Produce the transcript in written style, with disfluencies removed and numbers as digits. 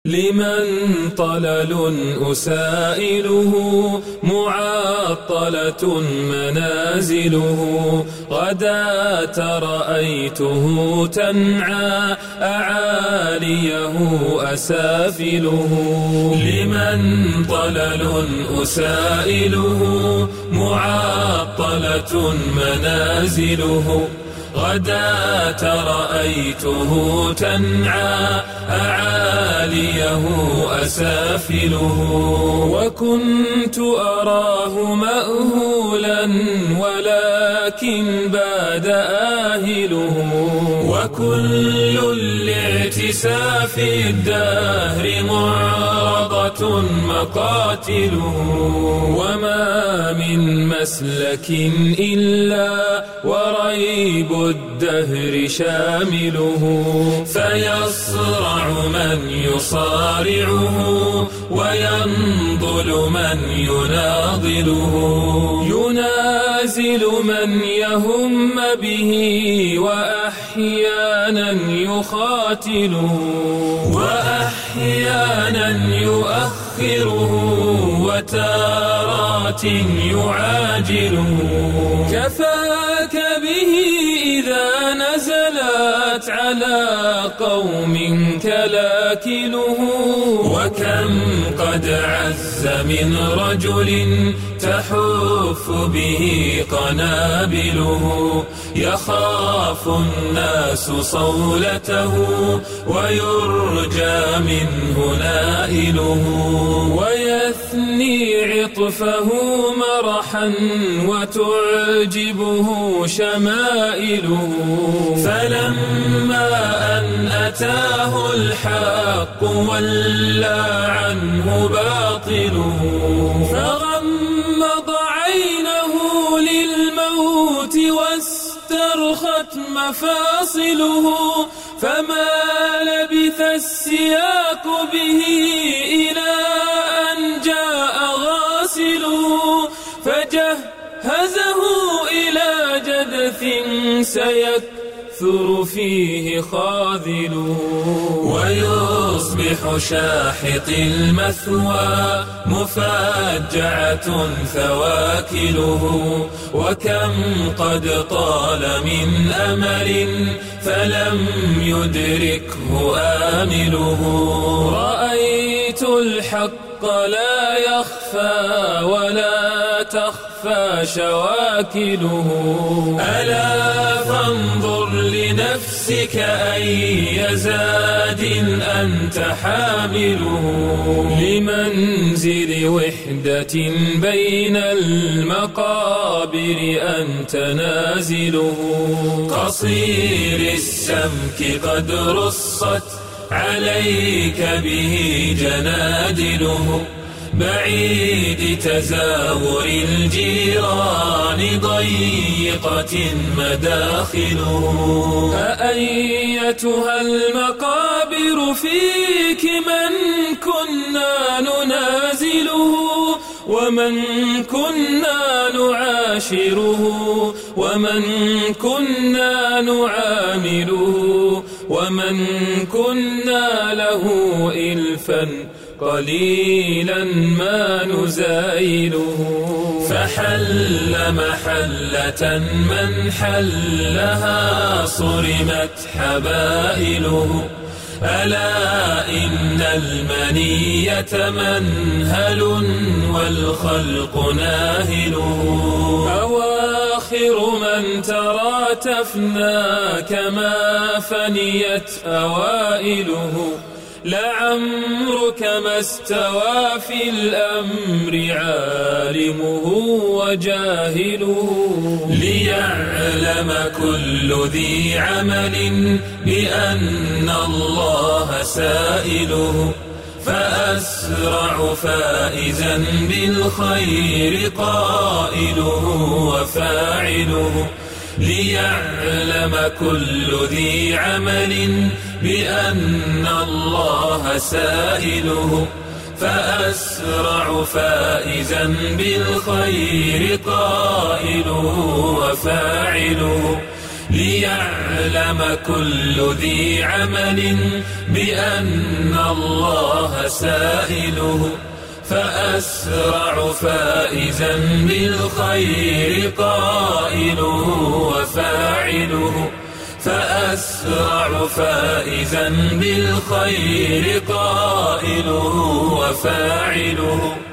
لمن طلل أسائله معطلة منازله غداة رأيته تنعى أعاليه أسافله لمن طلل أسائله معطلة منازله غداة رأيته تنعى أعاليه أسافله وكنت أراه مأهولا ولكن باد آهله وكل لاعتساف الدهر معرضة مقاتله وما من مسلك إلا وريب الدهر شامله فيصرع من يصارعه وينضل من يناضله ينازل من يهم به وأحيانا يخاتله وأحيانا يؤخره وتارات يعاجله كفاك به إذا نزلت على قوم كلاكله وكم قد عز من رجل تحف به قنابله يخاف الناس صولته ويرجى منه نائله ويثني عطفه مرحا وتعجبه شمائله فلما أن أتاه الحق ولى عنه باطله فغمض عينه للموت واسترخت مفاصله فما لبث السياق به إلى أن جاء غاسله فجهزه إلى جدث سيكثر فيه خاذله ويصبح شاحط المثوى مفاجعة ثواكله وكم قد طال من أمل فلم يدركه آمله رأيت الحق لا يخفى ولا تخفى شواكله ألا فانظر لنفسك أي زاد أنت حامله لمنزل وحدة بين المقابر أنت نازله قصير السمك قد رصت عليك به جنادله بعيد تزاور الجيران ضيقة مداخله أأيتها المقابر فيك من كنا ننازله ومن كنا نعاشره ومن كنا نعامله ومن كنا له إلفا قليلا ما نزايله فحل محلة من حلها صرمت حبائله ألا إن المنية منهل والخلق ناهله أواخر من ترى تفنى كما فنيت أوائله لعمرك ما استوى في الأمر عالمه وجاهله ليعلم كل ذي عمل بأن الله سائله فأسرع فائزا بالخير قائله وفاعله ليعلم كل ذي عمل بأن الله سائله فأسرع فائزا بالخير قائله وفاعله ليعلم كل ذي عمل بأن الله سائله، فأسرع فائزا بالخير قائله وفاعله، فأسرع فائزا بالخير قائله وفاعله.